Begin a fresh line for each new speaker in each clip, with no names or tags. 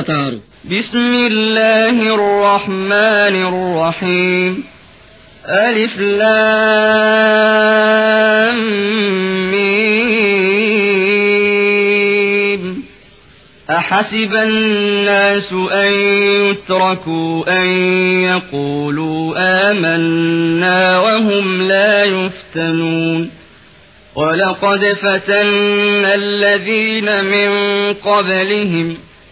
సిగ్గుపడతారు.
బిస్మిల్లాహిర్ రహ్మానిర్ Rahim. అలిఫ్ Lam meme. أحسب الناس أن يتركوا أن يقولوا آمنا وهم لا يفتنون ولقد فتنا الذين من قبلهم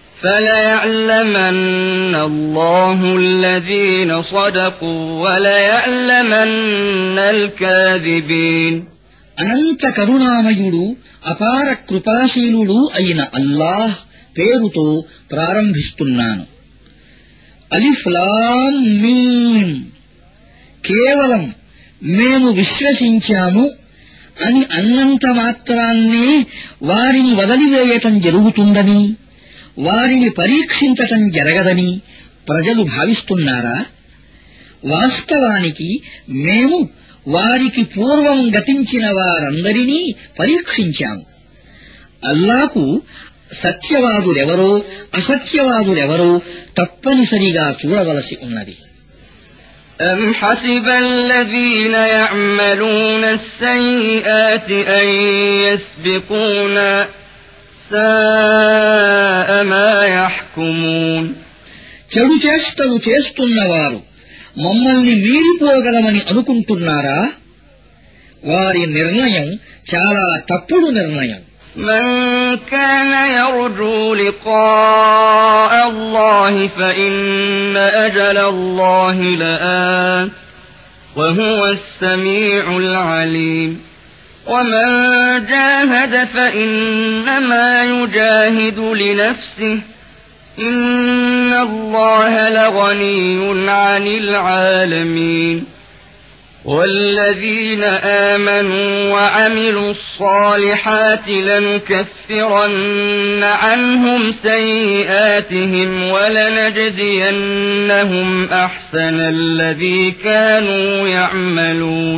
فليعلمن الله الذين صدقوا وليعلمن الكاذبين.
అనంత కరుణామయుడు అపార కృపాశీలుడు అయిన అల్లాహ్ పేరుతో ప్రారంభిస్తున్నాను. అలిఫ్ లామ్ మీమ్. కేవలం మేము విశ్వసించాము అని అన్నంత మాత్రాన్నే వారిని వదిలివేయటం జరుగుతుందని, వారిని పరీక్షించటం జరగదని ప్రజలు భావిస్తున్నారా? వాస్తవానికి మేము వారికి పూర్వం గతించిన వారందరినీ పరీక్షించాము. అల్లాకు సత్యవాదులెవరో అసత్యవాదులెవరో తప్పనిసరిగా చూడవలసి ఉన్నది.
أم حسب الذين يعملون السيئات أن يسبقونا ساء ما يحكمون.
చెడు చేష్టలు చేస్తున్నవారు మమ్మల్ని మీరిపోగలమని అనుకుంటున్నారా? వారి నిర్ణయం చాలా తప్పుడు నిర్ణయం.
من كان يرجو لقاء الله فإن أجل الله لآت وهو السميع العليم. ومن جاهد فإنما يجاهد لنفسه إن الله لغني عن العالمين. والذين آمنوا وعملوا الصالحات لنكفرن عنهم سيئاتهم ولنجزينهم أحسن الذي كانوا يعملون.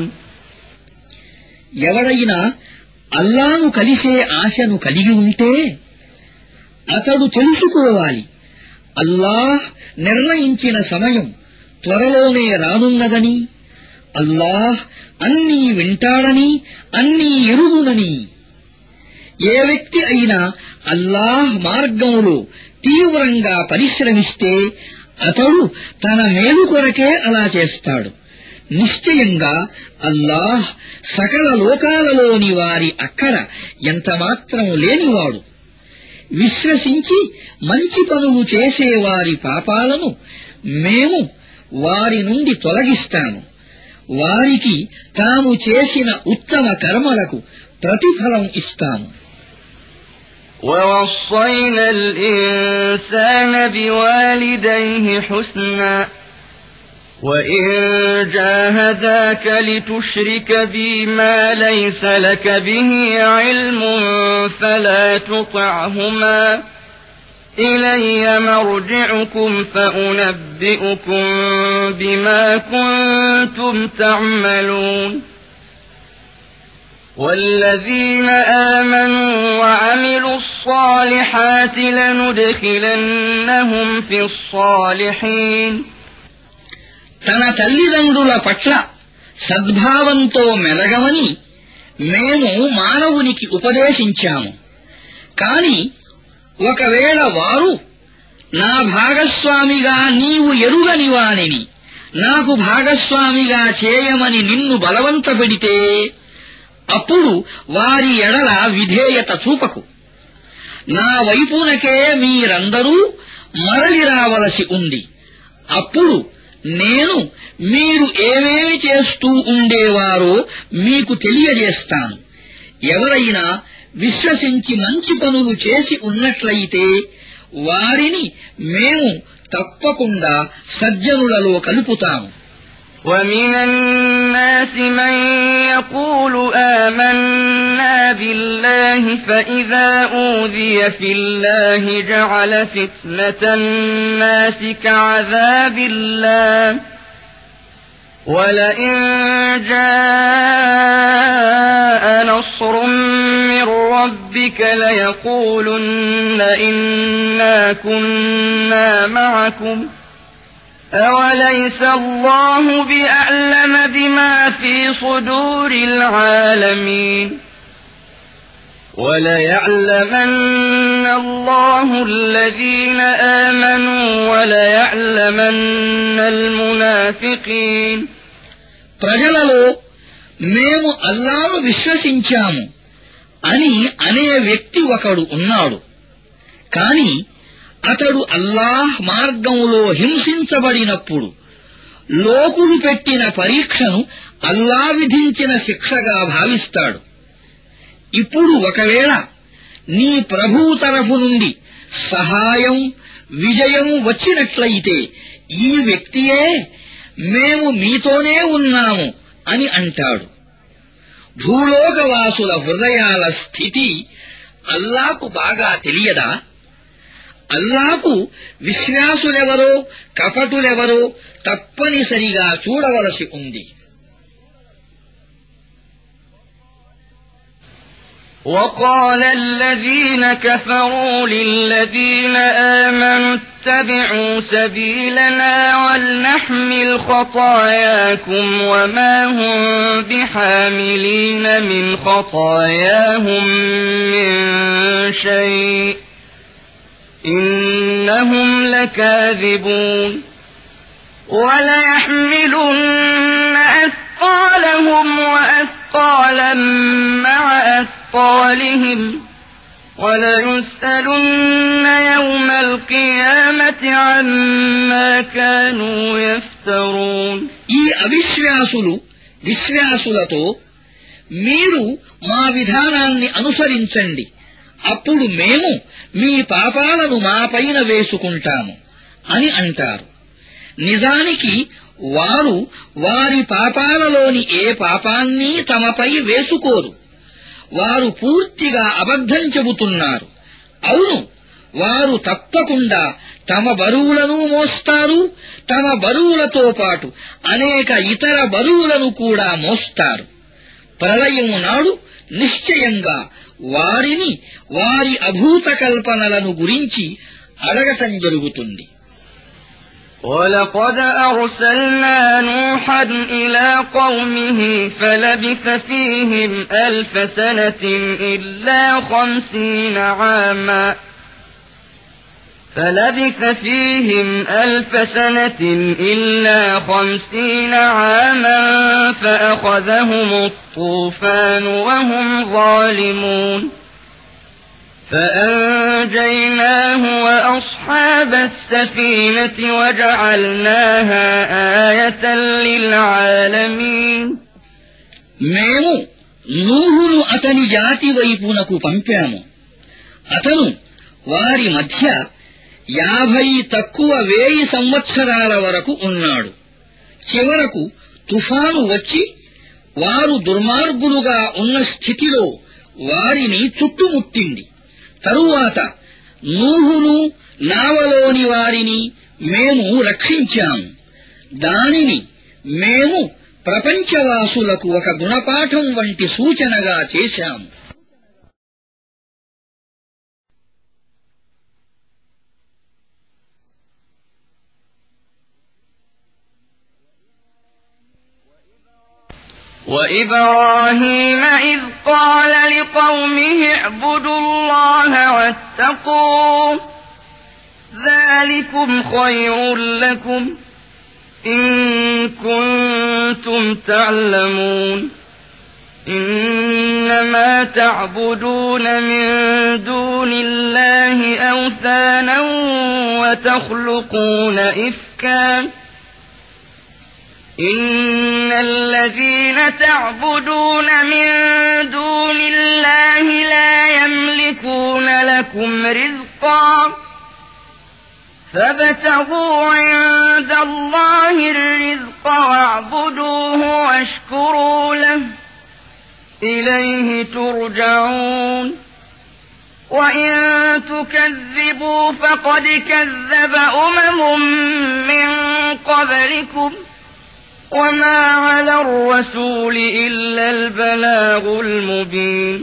ఎవరైనా అల్లాను కలిసే ఆశను కలిగి ఉంటే అతడు తెలుసుకోవాలి, అల్లాహ్ నిర్ణయించిన సమయం త్వరలోనే రానున్నదని, అల్లాహ్ అన్నీ వింటాడని, అన్నీ ఎరుగునని. ఏ వ్యక్తి అయినా అల్లాహ్ మార్గంలో తీవ్రంగా పరిశ్రమిస్తే అతడు తన మేలు కొరకే అలా చేస్తాడు. నిశ్చయంగా అల్లాహ్ సకల లోకాలలోని వారి అక్కర ఎంతమాత్రం లేనివాడు. విశ్వసించి మంచి పనులు చేసేవారి పాపాలను మేము వారి నుండి తొలగిస్తాము. వారికి తాము చేసిన ఉత్తమ కర్మలకు ప్రతిఫలం ఇస్తాము.
ووصينا الإنسان بوالديه حسنا وإن جاهداك لتشرك بي ما ليس لك به علم فلا تطعهما إلي مرجعكم فأنبئكم بما كنتم تعملون. والذين آمنوا وعملوا الصالحات لندخلنهم في الصالحين.
తన తల్లిదండ్రుల పట్ల సద్భావంతో మెలగమని మేము మానవునికి ఉపదేశించాము. కాని ఒకవేళ వారు నా భాగస్వామిగా నీవు ఎరుగని వానిని నాకు భాగస్వామిగా చేయమని నిన్ను బలవంతపెడితే అప్పుడు వారి ఎడల విధేయత చూపకు. నా వైపునకే మీరందరూ మరలి రావలసి ఉంది. అప్పుడు నేను మీరు ఏమేమి చేస్తూ ఉండేవారో మీకు తెలియజేస్తాను. ఎవరైనా విశ్వసించి మంచి పనులు చేసి ఉన్నట్లయితే వారిని మేము తప్పకుండా సజ్జనులలో కలుపుతాము.
ومن الناس من يقول آمنا بالله فإذا أوذي في الله جعل فتنة الناس كعذاب الله ولئن جاء نصر من ربك ليقولن إنا كنا معكم أوليس الله بأعلم بما في صدور العالمين وليعلمن الله الذين آمنوا وليعلمن المنافقين
ప్రజలలో మేము అల్లాను విశ్వసించాము అని అనే వ్యక్తి ఒకడు ఉన్నాడు. కాని అతడు అల్లాహ్ మార్గంలో హింసించబడినప్పుడు లోకులు పెట్టిన పరీక్షను అల్లా విధించిన శిక్షగా భావిస్తాడు. ఇప్పుడు ఒకవేళ నీ ప్రభువు తరఫు నుండి సహాయం విజయం వచ్చినట్లయితే ఈ వ్యక్తియే మేము మీతోనే ఉన్నాము అని అంటాడు. భూలోకవాసుల హృదయాల స్థితి అల్లాకు బాగా తెలియదా? అల్లాకు విశ్వాసులెవరో కపటులెవరో తప్పనిసరిగా చూడవలసి ఉంది.
وقال الذين كفروا للذين آمنوا اتبعوا سبيلنا ولنحمل خطاياكم وما هم بحاملين من خطاياهم من شيء إنهم لكاذبون وليحملن أثقالهم وأثقالا مع أثقالهم وليسألن يوم القيامة عما كانوا يفترون
ఈ అవిశ్వాసులు విశ్వాసులతో మీరు మా విధానాన్ని అనుసరించండి, అప్పుడు మేము మీ పాపాలను మాపైన వేసుకుంటాము అని అంటారు. నిజానికి వారు వారి పాపాలలోని ఏ పాపాన్నీ తమపై వేసుకోరు. వారు పూర్తిగా అబద్ధం చెబుతున్నారు. అవును, వారు తప్పకుండా తమ బరువులను మోస్తారు, తమ బరువులతో పాటు అనేక ఇతర బరువులను కూడా మోస్తారు. ప్రళయం నాడు నిశ్చయంగా వారిని వారి అభూత కల్పనలను గురించి అడగటం జరుగుతుంది.
ولقد أرسلنا نوحا إلى قومه فلبث فيهم 1000 سنة إلا 50 عاما فأخذهم الطوفان وهم ظالمون فأنجيناه وأصحاب السفينة وجعلناها آية للعالمين
మేము నూహును అతని జాతి వైపునకు పంపాము. అతను వారి మధ్య 50 సంవత్సరాల వరకు ఉన్నాడు. చివరకు తుఫాను వచ్చి వారు దుర్మార్గులుగా ఉన్న స్థితిలో వారిని చుట్టుముట్టింది. తరువాత నూహును నావలోని వారిని మేము రక్షించాము. దానిని మేము ప్రపంచవాసులకు ఒక గుణపాఠం వంటి సూచనగా చేశాము.
وإبراهيم إذ قال لقومه اعبدوا الله واتقوه ذلكم خير لكم إن كنتم تعلمون إنما تعبدون من دون الله أوثانا وتخلقون إفكا إن الذين تعبدون من دون الله لا يملكون لكم رزقا فابتغوا عند الله الرزق واعبدوه واشكروا له إليه ترجعون وإن تكذبوا فقد كذب أمم من قبلكم وما على الرسول إلا البلاغ المبين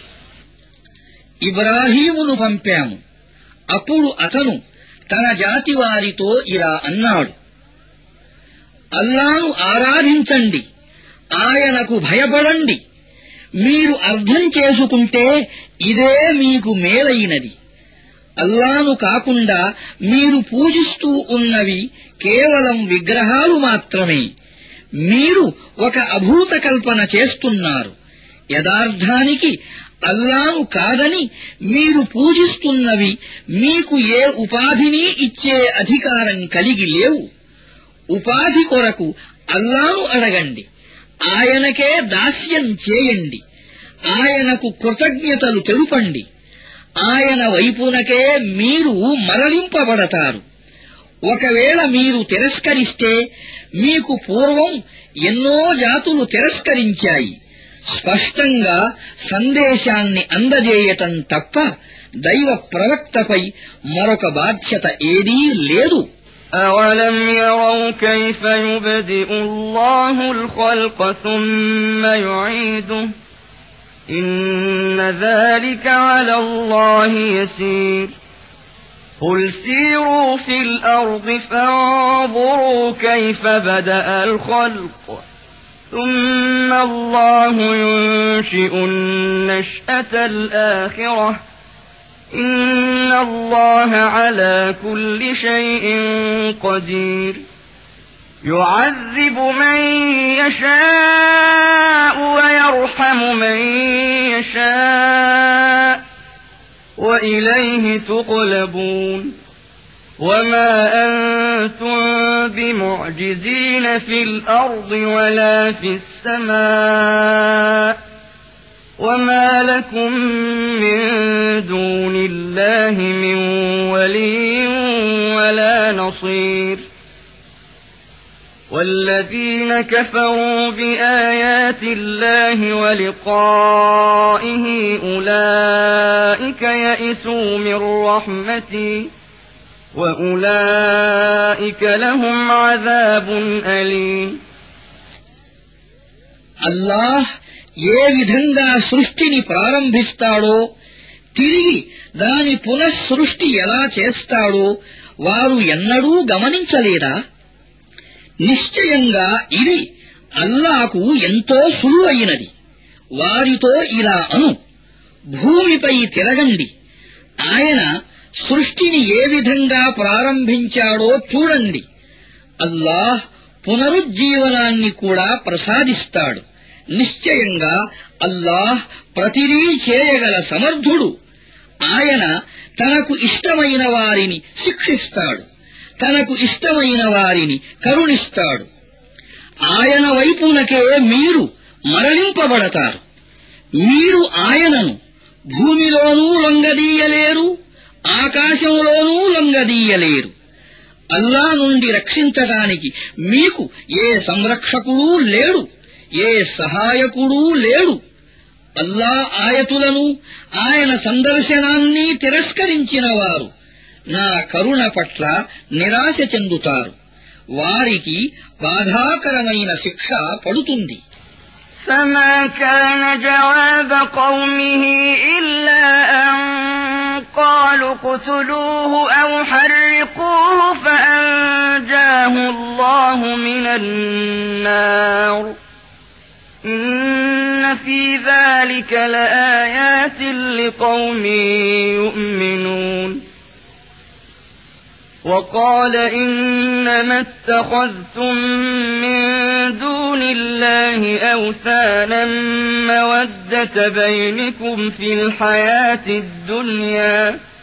ఇబ్రాహీమును పంపాము. అప్పుడు అతను తన జాతి వారితో ఇలా అన్నాడు: అల్లాను ఆరాధించండి, ఆయనకు భయపడండి. మీరు అర్థం చేసుకుంటే ఇదే మీకు మేలైనది. అల్లాను కాకుండా మీరు పూజిస్తూ ఉన్నవి కేవలం విగ్రహాలు మాత్రమే. మీరు ఒక అభూత కల్పన చేస్తున్నారు. యథార్థానికి అల్లాను కాదని మీరు పూజిస్తున్నవి మీకు ఏ ఉపాధిని ఇచ్చే అధికారం కలిగి లేవు. ఉపాధి కొరకు అల్లాను అడగండి, ఆయనకే దాస్యం చేయండి, ఆయనకు కృతజ్ఞతలు తెలుపండి. ఆయన వైపునకే మీరు మరలింపబడతారు. ఒకవేళ మీరు తిరస్కరిస్తే మీకు పూర్వం ఎన్నో జాతులు తిరస్కరించాయి. స్పష్టంగా సందేశాన్ని అందజేయటం తప్ప దైవ ప్రవక్తపై మరొక బాధ్యత ఏదీ లేదు.
أَوَلَمْ يَرَوْا كَيْفَ يُبْدِئُ اللَّهُ الْخَلْقَ ثُمَّ يُعِيدُهُ إِنَّ ذَلِكَ عَلَى اللَّهِ يَسِيرٌ قُلْ سِيرُوا فِي الْأَرْضِ فَانظُرُوا كَيْفَ بَدَأَ الْخَلْقَ ثُمَّ اللَّهُ يُنشِئُ النَّشْأَةَ الْآخِرَةَ إِنَّ اللَّهَ عَلَى كُلِّ شَيْءٍ قَدِيرٌ يُعَذِّبُ مَن يَشَاءُ وَيَرْحَمُ مَن يَشَاءُ وَإِلَيْهِ تُقْلَبُونَ وَمَا أَنتُم بِمُعْجِزِينَ فِي الْأَرْضِ وَلَا فِي السَّمَاءِ وَمَا لَكُم مِّن دُونِ اللَّهِ مِن وَلِيٍّ وَلَا نَصِيرٍ وَالَّذِينَ كَفَرُوا بِآيَاتِ اللَّهِ وَلِقَائِهِ أُولَئِكَ يَئِسُوا مِن رَّحْمَتِي وَأُولَئِكَ لَهُمْ عَذَابٌ أَلِيمٌ
అల్లాహ్ ఏ విధంగా సృష్టిని ప్రారంభిస్తాడో, తిరిగి దాని పునఃసృష్టి ఎలా చేస్తాడో వారు ఎన్నడూ గమనించలేదా? నిశ్చయంగా ఇది అల్లాకు ఎంతో సులువైనది. వారితో ఇలా అను: భూమిపై తిరగండి, ఆయన సృష్టిని ఏ విధంగా ప్రారంభించాడో చూడండి. అల్లాహ్ పునరుజ్జీవనాన్ని కూడా ప్రసాదిస్తాడు. నిశ్చయంగా అల్లాహ్ ప్రతిదీ చేయగల సమర్థుడు. ఆయన తనకు ఇష్టమైన వారిని శిక్షిస్తాడు, తనకు ఇష్టమైన వారిని కరుణిస్తాడు. ఆయన వైపునకే మీరు మరలింపబడతారు. మీరు ఆయనను భూమిలోనూ లొంగదీయలేరు, ఆకాశంలోనూ లొంగదీయలేరు. అల్లా నుండి రక్షించడానికి మీకు ఏ సంరక్షకుడూ లేడు, ఏ సహాయకుడూ లేడు. అల్లా ఆయతులను, ఆయన సందర్శనాన్ని తిరస్కరించిన వారు నా కరుణ పట్ల నిరాశ చెందుతారు. వారికి బాధాకరమైన శిక్ష పడుతుంది.
فما كان جواب قومه إلا أن قالوا اقتلوه أو حرقوه فأنجاه الله من النار إن في ذلك لآيات لقوم يؤمنون وقال إنما اتخذتم من دون الله أوثانا مودة بينكم في الحياة الدنيا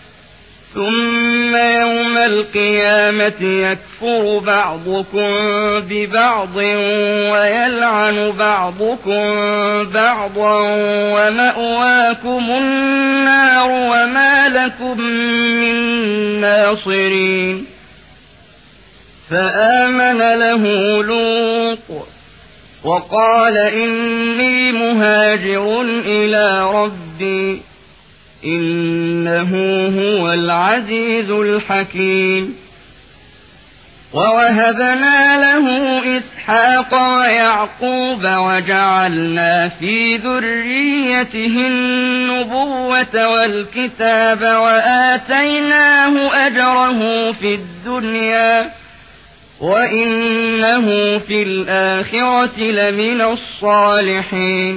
ثم يوم القيامة يكفر بعضكم ببعض ويلعن بعضكم بعضا ومأواكم النار وما لكم من ناصرين فآمن له لوط وقال إني مهاجر إلى ربي إنه هو العزيز الحكيم ووهبنا له إسحاق ويعقوب وجعلنا في ذريته النبوة والكتاب وآتيناه أجره في الدنيا وإنه في الآخرة لمن الصالحين.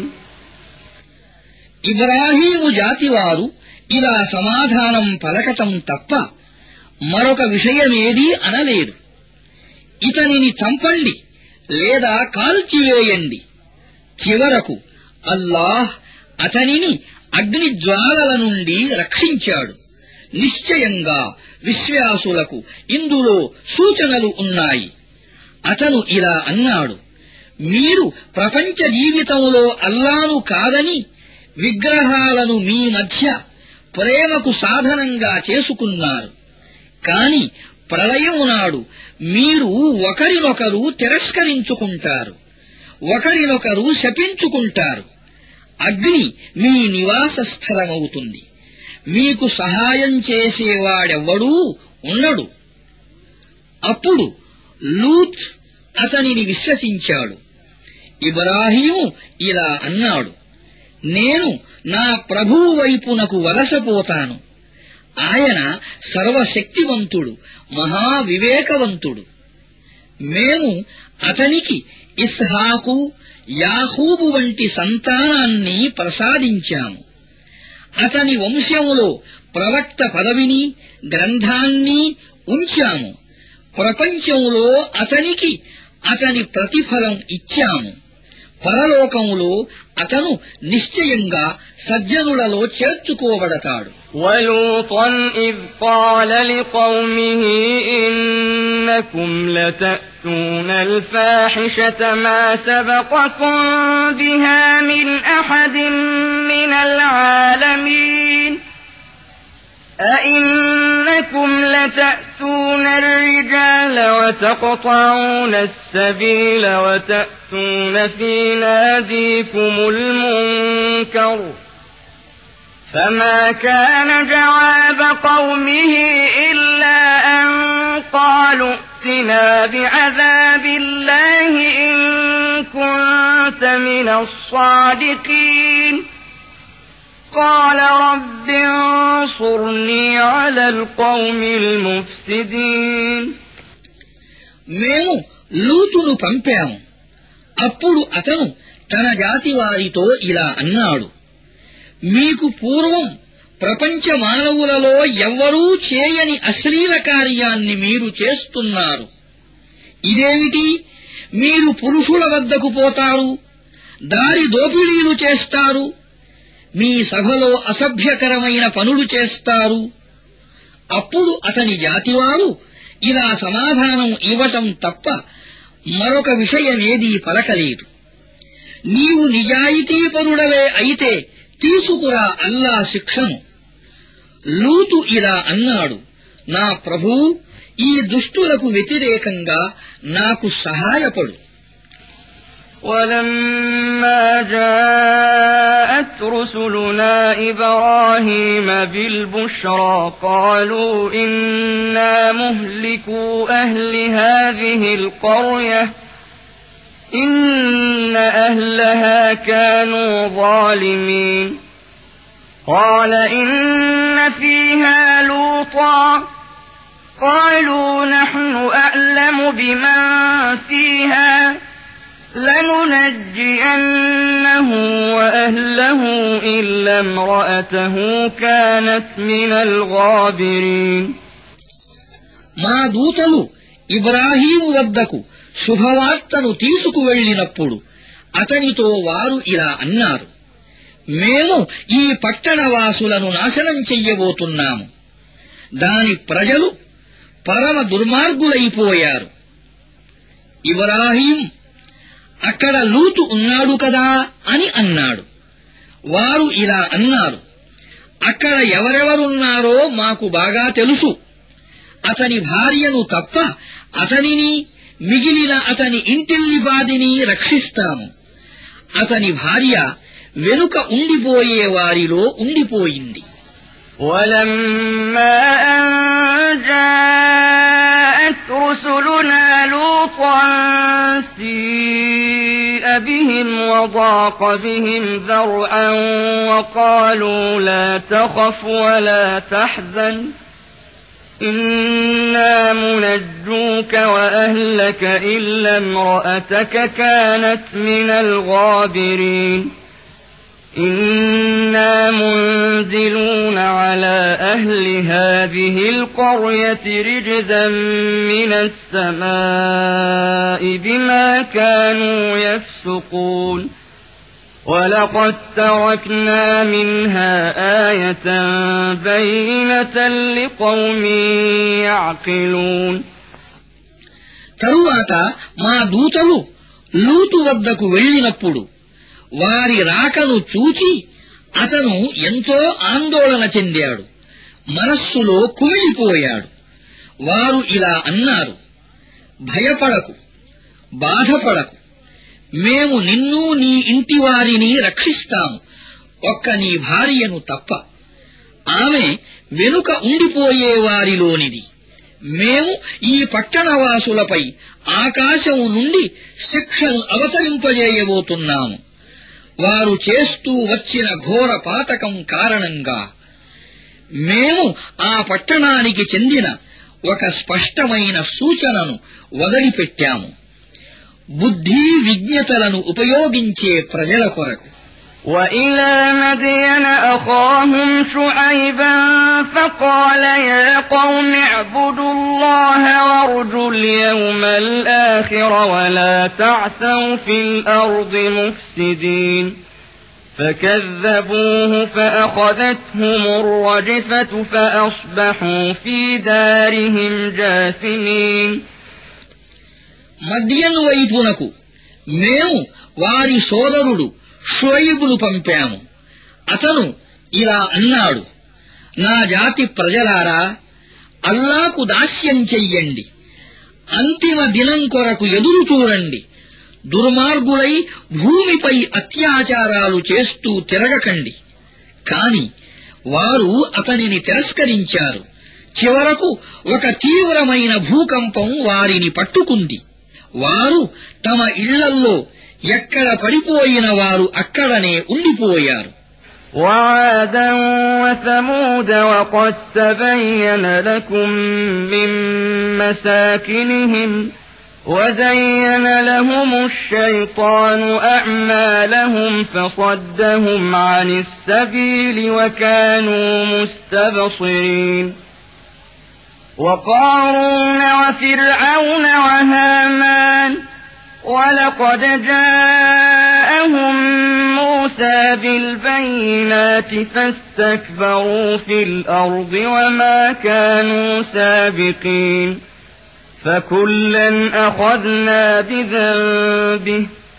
ఇబ్రాహీము జాతివారు ఇలా సమాధానం పలకటం తప్ప మరొక విషయమేదీ అనలేదు. ఇతనిని చంపండి లేదా కాల్చివేయండి. చివరకు అల్లాహ్ అతనిని అగ్నిజ్వాలల నుండి రక్షించాడు. నిశ్చయంగా విశ్వాసులకు ఇందులో సూచనలు ఉన్నాయి. అతను ఇలా అన్నాడు, మీరు ప్రపంచ జీవితంలో అల్లాను కాదని విగ్రహాలను మీ మధ్య ప్రేమకు సాధనంగా చేసుకున్నారు. కాని ప్రళయం నాడు మీరు ఒకరినొకరు తిరస్కరించుకుంటారు, ఒకరినొకరు శపించుకుంటారు. అగ్ని మీ నివాస స్థలమవుతుంది. మీకు సహాయం చేసేవాడెవ్వడూ ఉండడు. అప్పుడు లూత్ అతనిని విశ్వసించాడు. ఇబ్రాహీము ఇలా అన్నాడు, నేను నా ప్రభువు వైపునకు వలసపోతాను. ఆయన సర్వశక్తివంతుడు, మహావివేకవంతుడు. మేము అతనికి ఇస్హాకు, యాకూబు వంటి సంతానాన్ని ప్రసాదించాము. అతని వంశములో ప్రవక్త పదవిని, గ్రంథాన్ని ఉంచాము. ప్రపంచంలో అతనికి అతని ప్రతిఫలం ఇచ్చాము. పరలోకములో అతను నిశ్చయంగా సజ్జనులలో చేర్చుకోబడతాడు.
وَلُوطًا إِذْ قَالَ لِقَوْمِهِ إِنَّكُمْ لَتَأْتُونَ الْفَاحِشَةَ مَا سَبَقَكُم بِهَا مِنْ أَحَدٍ مِّنَ الْعَالَمِينَ أَإِنَّكُمْ لَتَأْتُونَ الرِّجَالَ وَتَقْطَعُونَ السَّبِيلَ وَتَأْتُونَ فِي نَادِيكُمُ الْمُنكَرَ فَمَا كَانَ جَوَابَ قَوْمِهِ إِلَّا أَن قَالُوا ائْتِنَا بِعَذَابِ اللَّهِ إِن كُنتَ مِنَ الصَّادِقِينَ قَالَ رَبِّ انصُرْنِي عَلَى الْقَوْمِ الْمُفْسِدِينَ.
మేము లూతును పంపాము. అప్పుడు అతను తన జాతి వారితో ఇలా అన్నాడు, మీకు పూర్వం ప్రపంచ మానవులలో ఎవ్వరూ చేయని అశ్లీల కార్యాన్ని మీరు చేస్తున్నారు. ఇదేమిటి? మీరు పురుషుల వద్దకు పోతారు, దారి దోపిడీలు చేస్తారు, మీ సభలో అసభ్యకరమైన పనులు చేస్తారు. అప్పుడు అతని జాతివారు ఇలా సమాధానం ఇవ్వటం తప్ప మరొక విషయమేదీ పలకలేదు. నీవు నిజాయితీపరుడవే అయితే తీసుకురా అల్లా శిక్షను. లూతు ఇలా అన్నాడు, నా ప్రభూ, ఈ దుష్టులకు వ్యతిరేకంగా నాకు సహాయపడు.
وَلَمَّا جَاءَتْ رُسُلُنَا إِبْرَاهِيمَ بِالْبُشْرَى قَالُوا إِنَّا مُهْلِكُو أَهْلِ هَٰذِهِ الْقَرْيَةِ إِنَّ أَهْلَهَا كَانُوا ظَالِمِينَ قَالَ إِنَّ فِيهَا لُوطًا قَالُوا نَحْنُ أَعْلَمُ بِمَن فِيهَا لَنُنَجِّيَنَّهُ وَأَهْلَهُ إِلَّا امْرَأَتَهُ كَانَتْ مِنَ الْغَابِرِينَ.
మా దూతలు ఇబ్రాహీము వద్దకు శుభవార్తను తీసుకువెళ్లినప్పుడు అతనితో వారు ఇలా అన్నారు, మేము ఈ పట్టణవాసులను నాశనం చెయ్యబోతున్నాము. దాని ప్రజలు పరమ దుర్మార్గులైపోయారు. ఇబ్రాహీం, అక్కడ లూతు ఉన్నాడు కదా అని అన్నాడు. వారు ఇలా అన్నారు, అక్కడ ఎవరెవరున్నారో మాకు బాగా తెలుసు. అతని భార్యను తప్ప అతనిని, మిగిలిన అతని ఇంటిల్లిపాదిని రక్షిస్తాము. అతని భార్య వెనుక ఉండిపోయే వారిలో ఉండిపోయింది.
وَلَمَّا أَن جَاءَتْ رُسُلُنَا لوطا سيء بهم وضاق بهم ذرعا وقالوا لا تخف ولا تحزن إنا منجوك وأهلك إلا امرأتك كانت من الغابرين إنا منزلون على أهل هذه القرية رجزا من السماء بما كانوا يفسقون ولقد تركنا منها آية بينة لقوم يعقلون
తరువాత మా దూతలు లూతు వద్దకు వెళ్ళినప్పుడు వారి రాకను చూచి అతను ఎంతో ఆందోళన చెందాడు, మనస్సులో కుమిలిపోయాడు. వారు ఇలా అన్నారు, భయపడకు, బాధపడకు, మేము నిన్ను నీ ఇంటివారిని రక్షిస్తాము, ఒక్క నీ భార్యను తప్ప. ఆమె వెనుక ఉండిపోయేవారిలోనిది. మేము ఈ పట్టణవాసులపై ఆకాశము నుండి శిక్షను అవతరింపజేయబోతున్నాము. వారు చేస్తూ వచ్చిన ఘోర పాతకం కారణంగా మేము ఆ పట్టణానికి చెందిన ఒక స్పష్టమైన సూచనను వదిలిపెట్టాము, బుద్ధి విజ్ఞతలను ఉపయోగించే ప్రజల కొరకు.
وإلى مدين أخاهم شعيبا فقال يا قوم اعبدوا الله وارجوا اليوم الآخر ولا تعثوا في الأرض مفسدين فكذبوه فأخذتهم الرجفة فأصبحوا في دارهم جاثمين
మద్యను వైపునకు మేము వారి సోదరుడు షోయిబును పంపాము. అతను ఇలా అన్నాడు, నా జాతి ప్రజలారా, అల్లాకు దాస్యం చెయ్యండి, అంతిమ దినం కొరకు ఎదురు చూడండి, దుర్మార్గులై భూమిపై అత్యాచారాలు చేస్తూ తిరగకండి. కాని వారు అతనిని తిరస్కరించారు. చివరకు ఒక తీవ్రమైన భూకంపం వారిని పట్టుకుంది. వారు తమ ఇళ్లల్లో ఎక్కడ పడిపోయిన వారు అక్కడనే ఉండిపోయారు.
وعادا وثمود وقد تبين لكم من مساكنهم وزين لهم الشيطان أعمالهم فصدهم عن السبيل وكانوا مستبصرين وقارون وفرعون وهامان ولقد جاءهم موسى بالبينات فاستكبروا في الأرض وما كانوا سابقين فكلا أخذنا بذنبه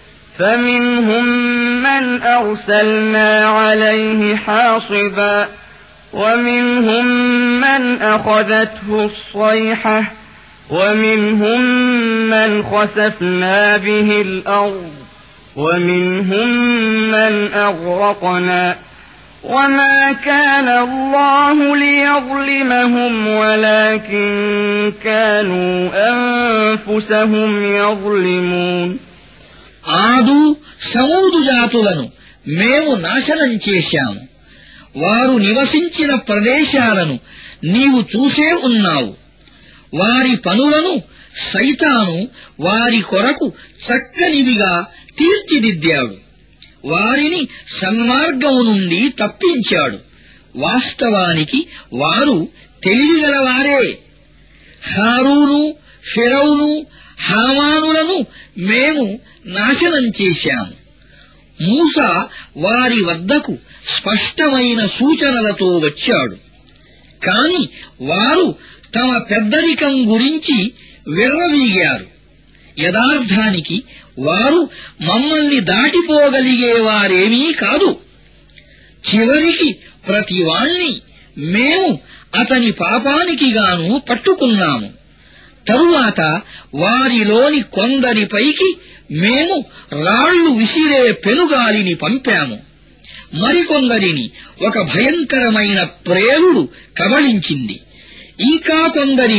فمنهم من أرسلنا عليه حاصبا ومنهم من أخذته الصيحة ومنهم من خسفنا به الأرض ومنهم من أغرقنا وما كان الله ليظلمهم ولكن كانوا أنفسهم يظلمون
ఆదు సమూదు జాతులను మేము నాశనం చేశాము. వారు నివసించిన ప్రదేశాలను నీవు చూసే ఉన్నావు. వారి పనులను సైతాను వారి కొరకు చక్కనివిగా తీర్చిదిద్దాడు. వారిని సన్మార్గము నుండి తప్పించాడు. వాస్తవానికి వారు తెలివిగలవారే. హారూను, ఫిరౌను, హామానులను మేము నాశనం చేశాము. మూసా వారి వద్దకు స్పష్టమైన సూచనలతో వచ్చాడు. కాని వారు తమ పెద్దరికం గురించి విర్రవీగారు. యథార్థానికి వారు మమ్మల్ని దాటిపోగలిగేవారేమీ కాదు. చివరికి ప్రతివాణ్ణి మేము అతని పాపానికి గాను పట్టుకున్నాము. తరువాత వారిలోని కొందరిపైకి మేము రాళ్లు విసిరే పెనుగాలిని పంపాము. మరికొందరిని ఒక భయంకరమైన ప్రేలుడు కబళించింది. ఇంకా కొందరిని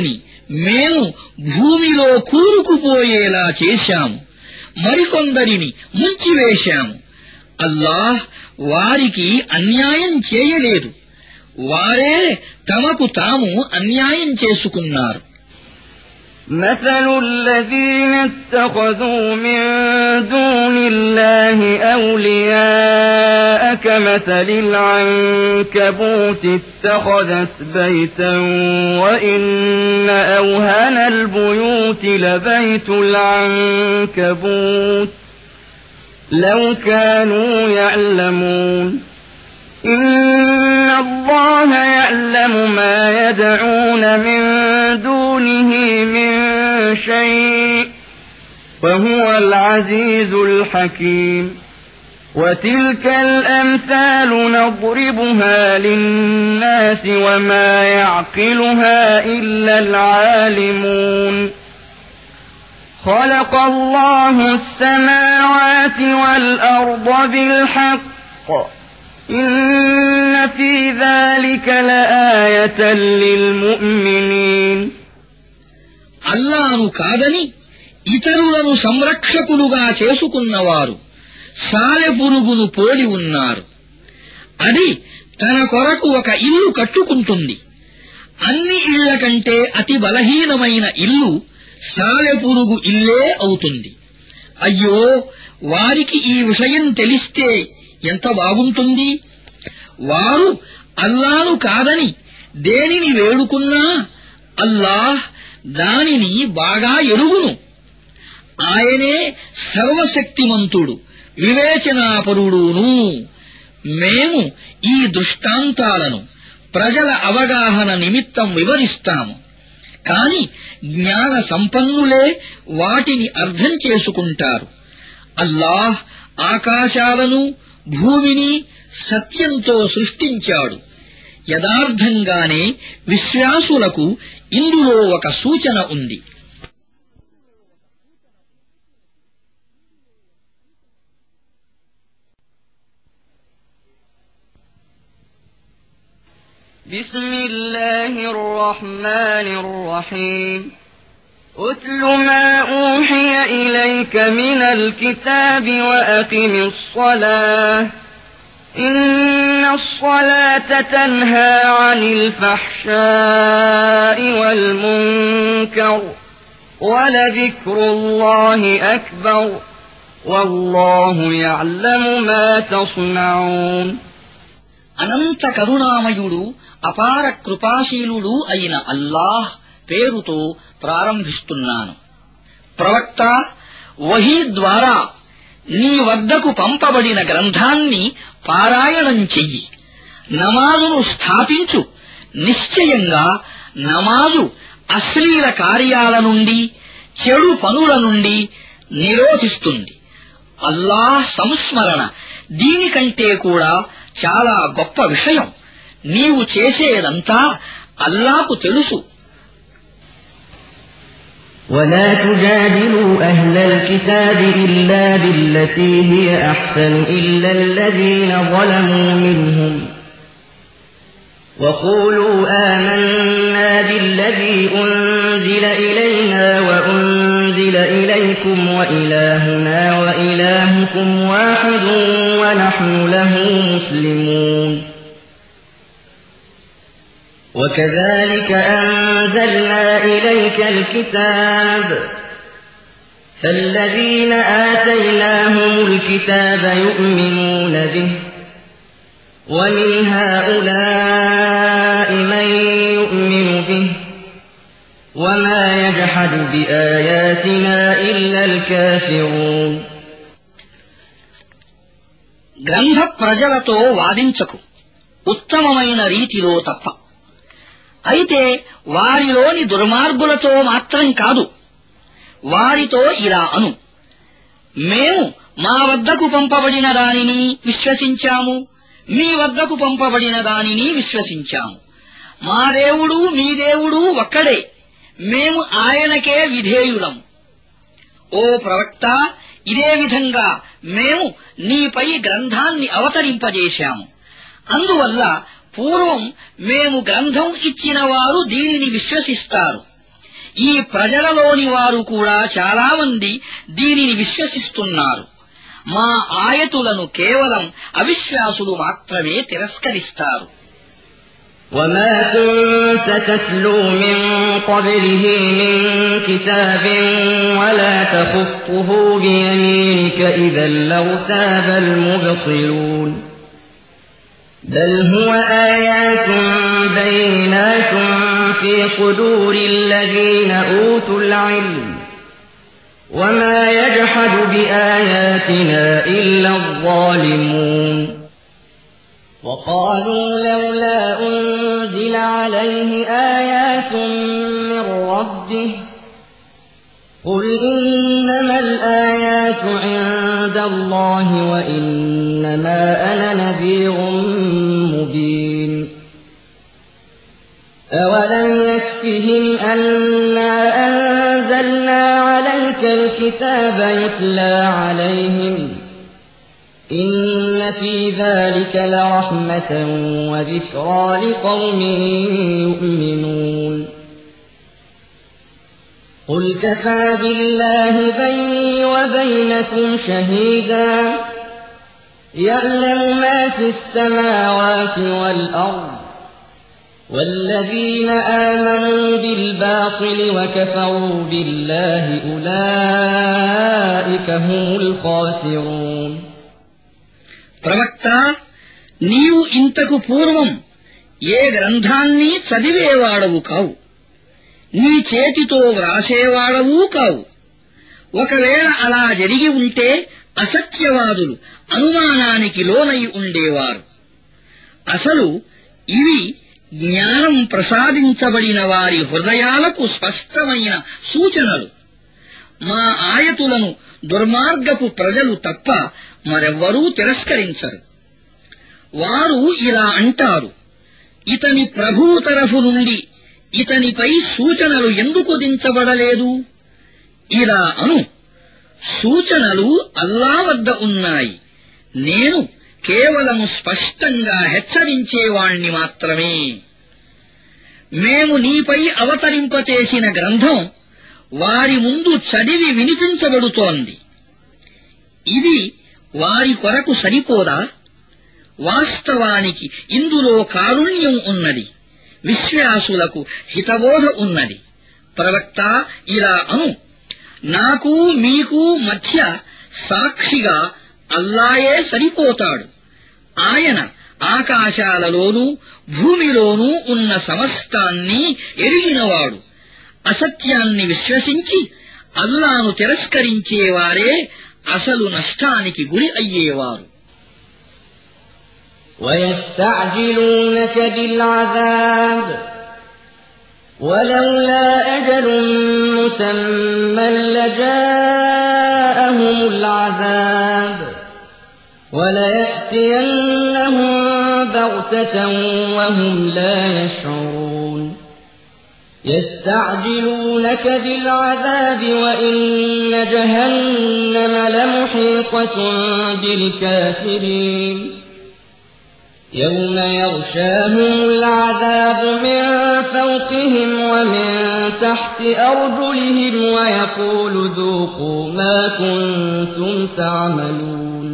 మేము భూమిలో కూరుకుపోయేలా చేశాము, మరికొందరిని ముంచివేశాము. అల్లాహ్ వారికి అన్యాయం చేయలేదు, వారే తమకు తాము అన్యాయం చేసుకున్నారు.
مثل الذين اتخذوا من دون الله أولياء كمثل العنكبوت اتخذت بيتا وإن أوهن البيوت لبيت العنكبوت لو كانوا يعلمون إن الله يعلم ما يدعون من دونه من شيء وهو العزيز الحكيم وتلك الأمثال نضربها للناس وما يعقلها إلا العالمون خلق الله السماوات والأرض بالحق إن في ذلك لآية للمؤمنين
అల్లాను కాదని ఇతరులను సంరక్షకులుగా చేసుకున్నవారు సాలెపురుగును పోలి ఉన్నారు. అది తన కొరకు ఒక ఇల్లు కట్టుకుంటుంది. అన్ని ఇళ్ల కంటే అతి బలహీనమైన ఇల్లు సాలెపురుగు ఇల్లే అవుతుంది. అయ్యో, వారికి ఈ విషయం తెలిస్తే ఎంత బాగుంటుంది. వారు అల్లాను కాదని దేనిని వేడుకున్నా అల్లాహ్ దానిని బాగా ఎరుగును. ఆయనే సర్వశక్తిమంతుడు, వివేచనాపరుడును. మేము ఈ దృష్టాంతాలను ప్రజల అవగాహన నిమిత్తం వివరిస్తాము, కాని జ్ఞాన సంపన్నులే వాటిని అర్థం చేసుకుంటారు. అల్లాహ్ ఆకాశాలను భూమిని సత్యంతో సృష్టించాడు. యథార్థంగానే విశ్వాసులకు ఇందులో ఒక సూచన ఉంది.
بسم الله الرحمن الرحيم أتل ما أوحي إليك من الكتاب وأقم الصلاة إن الصلاة تنهى عن الفحشاء والمنكر ولذكر الله أكبر والله يعلم ما تصنعون
అనంత కరుణామయుడు అపార కృపాశీలుడు అయిన అల్లాహ్ పేరుతో ప్రారంభిస్తున్నాను. ప్రవక్త, వహీ ద్వారా నీ వద్దకు పంపబడిన గ్రంథాన్ని పారాయణం చెయ్యి. నమాజును స్థాపించు. నిశ్చయంగా నమాజు అశ్లీల కార్యాల నుండి, చెడు పనుల నుండి నిరోధిస్తుంది. అల్లాహ్ సంస్మరణ దీనికంటే కూడా చాలా గొప్ప విషయం. నీవు చేసేదంతా అల్లాహ్కు తెలుసు.
ولا تجادلوا أهل الكتاب إلا بالتي هي أحسن إلا الذين ظلموا منهم وقولوا آمنا بالذي أنزل إلينا وأنزل إليكم وإلهنا وإلهكم واحد ونحن له مسلمون وكذلك أنزلنا إليك الكتاب فالذين آتيناهم الكتاب يؤمنون به ومن هؤلاء من يؤمن به وما يجحد بآياتنا إلا الكافرون
గ్రంథ ప్రజలతో వాదించకు, ఉత్తమమైన రీతిలో తప్ప. అయితే వారిలోని దుర్మార్గులతో మాత్రం కాదు. వారితో ఇలా అను: మేము మా వద్దకు పంపబడిన దానిని విశ్వసించాము, మీ వద్దకు పంపబడిన దానిని విశ్వసించాము. మా దేవుడు మీ దేవుడు ఒక్కడే, మేము ఆయనకే విధేయులము. ఓ ప్రవక్త, ఇదే విధంగా మేము నీపై గ్రంథాన్ని అవతరింపజేశాము. అందువల్ల పూర్వం మేము గ్రంథం ఇచ్చిన వారు దీనిని విశ్వసిస్తారు. ఈ ప్రజలలోని వారు కూడా చాలామంది దీనిని విశ్వసిస్తున్నారు. మా ఆయతులను కేవలం అవిశ్వాసులు మాత్రమే తిరస్కరిస్తారు.
وما كنت تتلو من قبله من كتاب ولا تخطه بيمينك إذا لارتاب المبطلون بل هو آيات بينات في صدور الذين أوتوا العلم وما يجحد بآياتنا إلا الظالمون وقالوا لولا أنزل عليه آيات من ربه قل إنما الآيات عند الله وإنما أنا نذير مبين أولم يكفهم أنا أنزلنا عليك الكتاب يتلى عليهم إن في ذلك لرحمة وذكرى لقوم يؤمنون قل كفى بالله بيني وبينكم شهيدا يعلم ما في السماوات والأرض والذين آمنوا بالباطل وكفروا بالله أولئك هم الخاسرون
ప్రవక్త, నీవు ఇంతకు పూర్వం ఏ గ్రంథాన్ని చదివేవాడవు కావు, నీ చేతితో వ్రాసేవాడవూ కావు. ఒకవేళ అలా జరిగి ఉంటే అసత్యవాదులు అనుమానానికి లోనై ఉండేవారు. అసలు ఇవి జ్ఞానం ప్రసాదించబడిన వారి హృదయాలకు స్పష్టమైన సూచనలు. మా ఆయతులను దుర్మార్గపు ప్రజలు తప్ప మరెవ్వరూ తిరస్కరించరు. వారు ఇలా అంటారు, ఇతని ప్రభువు తరఫు నుండి ఇతనిపై సూచనలు ఎందుకు దించబడలేదు? ఇలా అను, సూచనలు అల్లా వద్ద ఉన్నాయి, నేను కేవలం స్పష్టంగా హెచ్చరించేవాణ్ణి మాత్రమే. మేము నీపై అవతరింపచేసిన గ్రంథం వారి ముందు చదివి వినిపించబడుతోంది. ఇది వారి కొరకు సరిపోదా? వాస్తవానికి ఇందులో కారుణ్యం ఉన్నది, విశ్వాసులకు హితబోధ ఉన్నది. ప్రవక్త, ఇలా అను, నాకు మీకు మధ్య సాక్షిగా అల్లాయే సరిపోతాడు. ఆయన ఆకాశాలలోనూ భూమిలోనూ ఉన్న సమస్తాన్ని ఎరిగినవాడు. అసత్యాన్ని విశ్వసించి అల్లాను తిరస్కరించేవారే అసలు నష్టానికి గురి అయ్యేవారు.
ويستعجلونك بالعذاب ولولا أجل مسمى لجاءهم العذاب وليأتينهم بغتة وهم لا يشعرون يستعجلونك بالعذاب وإن جهنم لمحيطة بالكافرين يوم يغشاهم العذاب من فوقهم ومن تحت أرجلهم ويقول ذوقوا ما كنتم تعملون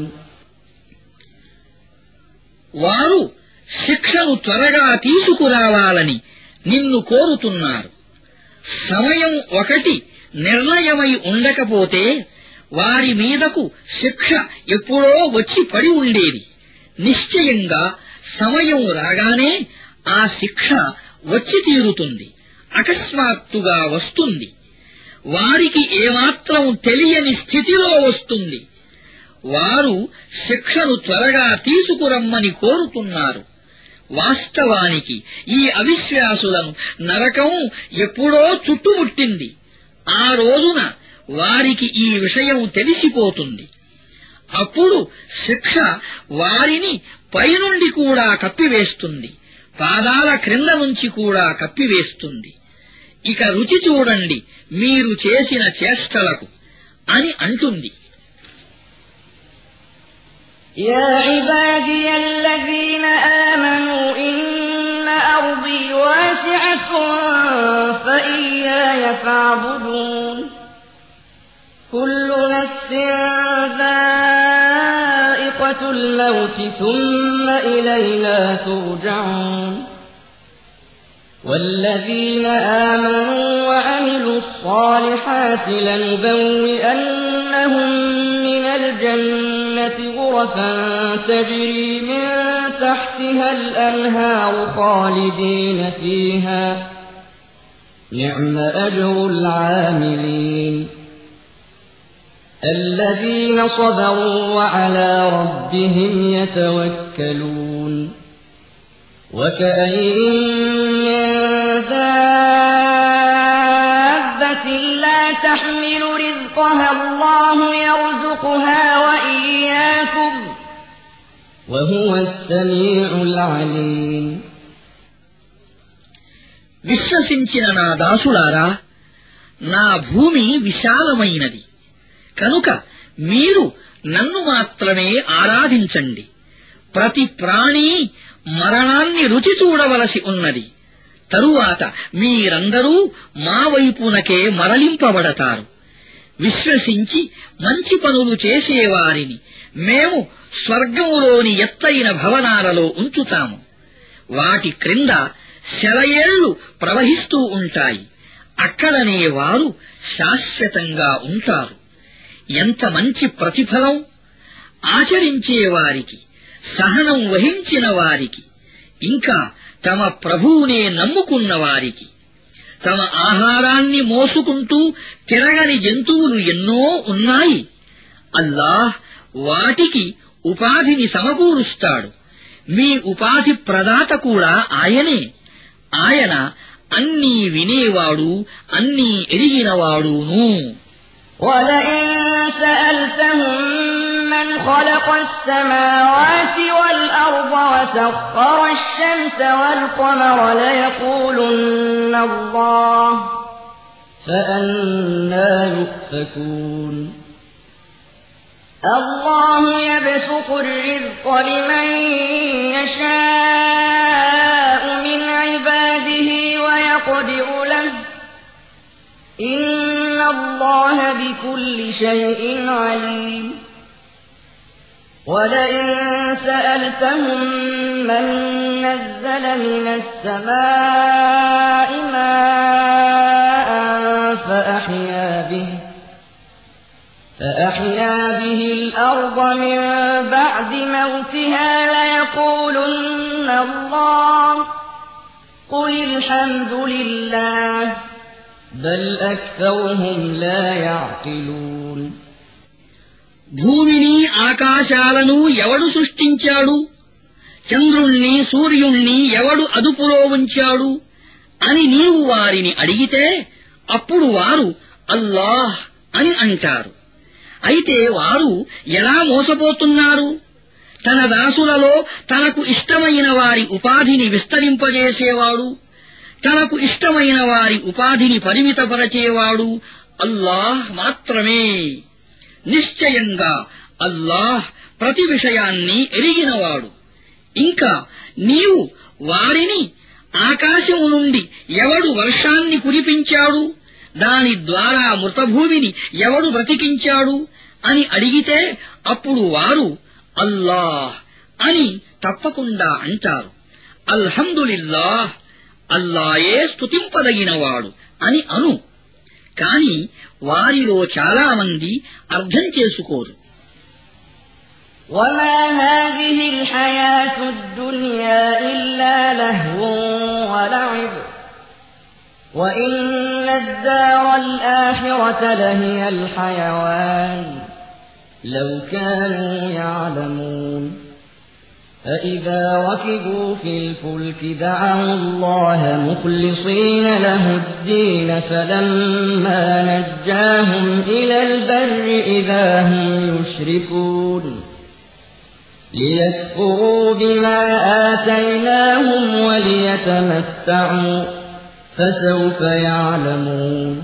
వారు శిక్షను త్వరగా తీసుకురావాలని నిన్ను కోరుతున్నారు. సమయం ఒకటి నిర్ణయమై ఉండకపోతే వారి మీదకు శిక్ష ఎప్పుడో వచ్చి పడి ఉండేది. నిశ్చయంగా సమయం రాగానే ఆ శిక్ష వచ్చి తీరుతుంది, అకస్మాత్తుగా వస్తుంది. వారికి ఏమాత్రం తెలియని స్థితిలో వస్తుంది. వారు శిక్షను త్వరగా తీసుకురమ్మని కోరుతున్నారు. వాస్తవానికి ఈ అవిశ్వాసులను నరకం ఎప్పుడో చుట్టుముట్టింది. ఆ రోజున వారికి ఈ విషయం తెలిసిపోతుంది. అప్పుడు శిక్ష వారిని పైనుండి కూడా కప్పివేస్తుంది, పాదాల క్రింద నుంచి కూడా కప్పివేస్తుంది. ఇక రుచి చూడండి మీరు చేసిన చేష్టలకు అని అంటుంది.
يا عبادي الذين آمنوا إن أرضي واسعة واسعة فإياي فاعبدون كل نفس ذائقة الموت ثم إلينا ترجعون والذين آمنوا وعملوا الصالحات لنبوئنهم من الجنة غرفا تجري من تحتها الأنهار خالدين فيها نعم أجر العاملين الذين صبروا وعلى ربهم يتوكلون وكأين من دابة لا تحمل رزقها الله يرزقها وإياكم وهو السميع العليم
విశ్వసించిన నా దాసులారా, నా భూమి విశాలమైనది కనుక మీరు నన్ను మాత్రమే ఆరాధించండి. ప్రతి ప్రాణి మరణాన్ని రుచి చూడవలసి ఉన్నది. తరువాత మీరందరూ మా వైపునకే మరలింపబడతారు. విశ్వసించి మంచి పనులు చేసేవారిని మేము స్వర్గంలోని ఎత్తైన భవనాలలో ఉంచుతాము. వాటి క్రింద సెలయేళ్లు ప్రవహిస్తూ ఉంటాయి. అక్కడనే వారు శాశ్వతంగా ఉంటారు. ఎంత మంచి ప్రతిఫలం! ఆచరించేవారికి, సహనం వహించిన వారికి, ఇంకా తమ ప్రభువునే నమ్ముకున్న వారికి. తమ ఆహారాన్ని మోసుకుంటూ తిరగని జంతువులు ఎన్నో ఉన్నాయి. అల్లాహ్ వాటికి ఉపాధిని సమకూరుస్తాడు. మీ ఉపాధి ప్రదాత కూడా ఆయనే. ఆయన అన్నీ వినేవాడు, అన్నీ ఎరిగినవాడును.
وَلَئِن سَأَلْتَهُم مَّنْ خَلَقَ السَّمَاوَاتِ وَالْأَرْضَ وَسَخَّرَ الشَّمْسَ وَالْقَمَرَ لَيَقُولُنَّ اللَّهُ فَأَنَّىٰ يُؤْفَكُونَ الله يبسط الرزق لمن يشاء من عباده ويقدر له إن الله بكل شيء عليم ولئن سألتهم من نزل من السماء ماء فأحيا به الأرض من بعد موتها ليقولن الله قل الحمد لله بل أكثرهم لا يعقلون
భూమిని ఆకాశాలను ఎవడు సృష్టించాడు? చంద్రుణ్ణి సూర్యుణ్ణి ఎవడు అదుపులో ఉంచాడు అని నీవు వారిని అడిగితే అప్పుడు వారు అల్లాహ్ అని అంటారు. అయితే వారు ఎలా మోసపోతున్నారు? తన దాసులలో తనకు ఇష్టమైన వారి ఉపాధిని విస్తరింపజేసేవాడు, తనకు ఇష్టమైన వారి ఉపాధిని పరిమితపరచేవాడు అల్లాహ్ మాత్రమే. నిశ్చయంగా అల్లాహ్ ప్రతి విషయాన్ని ఎరిగినవాడు. ఇంకా నీవు వారిని ఆకాశము నుండి ఎవడు వర్షాన్ని కురిపించాడు, దాని ద్వారా మృతభూమిని ఎవడు బ్రతికించాడు అని అడిగితే అప్పుడు వారు అల్లాహ్ అని తప్పకుండా అంటారు. అల్హమ్దులిల్లాహ్, అల్లాయే స్తుతింపదగినవాడు అని అను. కాని వారిలో చాలా మంది అర్థం చేసుకోరు.
وما هذه الحياة الدنيا إلا لهو ولعب وإن الدار الآخرة لهي الحيوان لو كانوا يعلمون فإذا ركبوا في الفلك دعوا الله مخلصين له الدين فلما نجاهم إلى البر إذا هم يشركون ليكفروا بما آتيناهم وليتمتعوا فسوف يعلمون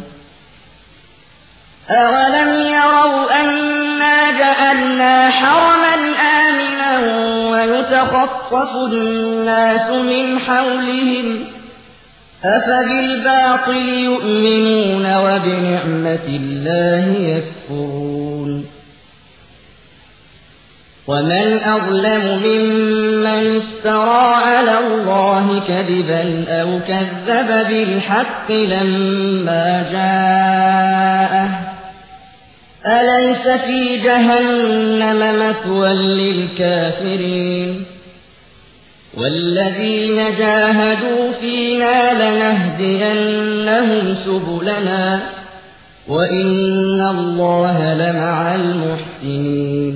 أولم يروا أنا جعلنا حرما آمنا ويتخطف الناس من حولهم أفبالباطل يؤمنون وبنعمة الله يكفرون ومن أظلم ممن افترى على الله كذبا أو كذب بالحق لما جاءه أليس في جهنم مثوى للكافرين والذين جاهدوا فينا لنهدينهم سبلنا وإن الله لمع المحسنين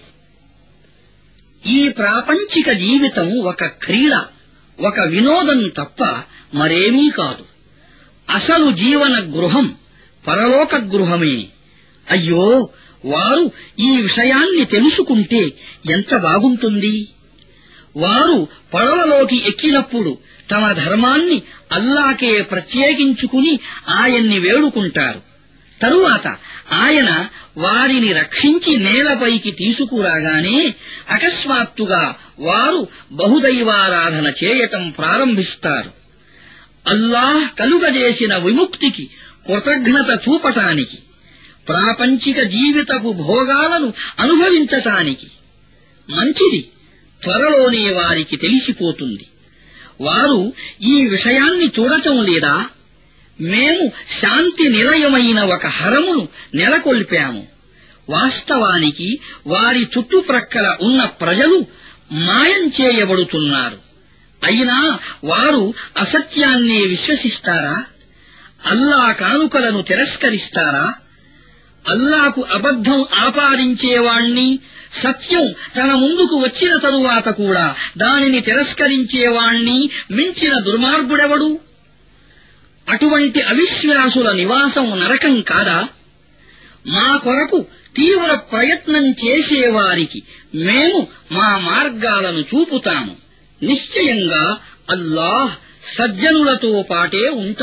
ఈ ప్రాపంచిక జీవితం ఒక క్రీడ, ఒక వినోదం తప్ప మరేమీ కాదు. అసలు జీవన గృహం పరలోక గృహమే. అయ్యో, వారు ఈ విషయాన్ని తెలుసుకుంటే ఎంత బాగుంటుంది. వారు పడవలోకి ఎక్కినప్పుడు తమ ధర్మాన్ని అల్లాకే ప్రత్యేకించుకుని ఆయన్ని వేడుకుంటారు. తరువాత ఆయన వారిని రక్షించి నేలపైకి తీసుకురాగానే అకస్మాత్తుగా వారు బహుదైవారాధన చేయటం ప్రారంభిస్తారు. అల్లాహ్ కలుగజేసిన విముక్తికి కృతజ్ఞత చూపటానికి, ప్రాపంచిక జీవితపు భోగాలను అనుభవించటానికి. మంచిది, త్వరలోనే వారికి తెలిసిపోతుంది. వారు ఈ విషయాన్ని చూడటం లేదా? మేము శాంతి నిలయమైన ఒక హరమును నెలకొల్పాము. వాస్తవానికి వారి చుట్టుప్రక్కల ఉన్న ప్రజలు మాయం చేయబడుతున్నారు. అయినా వారు అసత్యాన్నే విశ్వసిస్తారా? అల్లా కానుకలను తిరస్కరిస్తారా? అల్లాకు అబద్ధం ఆపాదించేవాణ్ణి, సత్యం తన ముందుకు వచ్చిన తరువాత కూడా దానిని తిరస్కరించేవాణ్ణి మించిన దుర్మార్గుడెవడు? అటువంటి అవిశ్వాసుల నివాసం నరకం కాదా? మా కొరకు తీవ్ర ప్రయత్నం చేసేవారికి మేము మా మార్గాలను చూపుతాము. నిశ్చయంగా అల్లాహ్ సజ్జనులతో పాటే ఉంటాడు.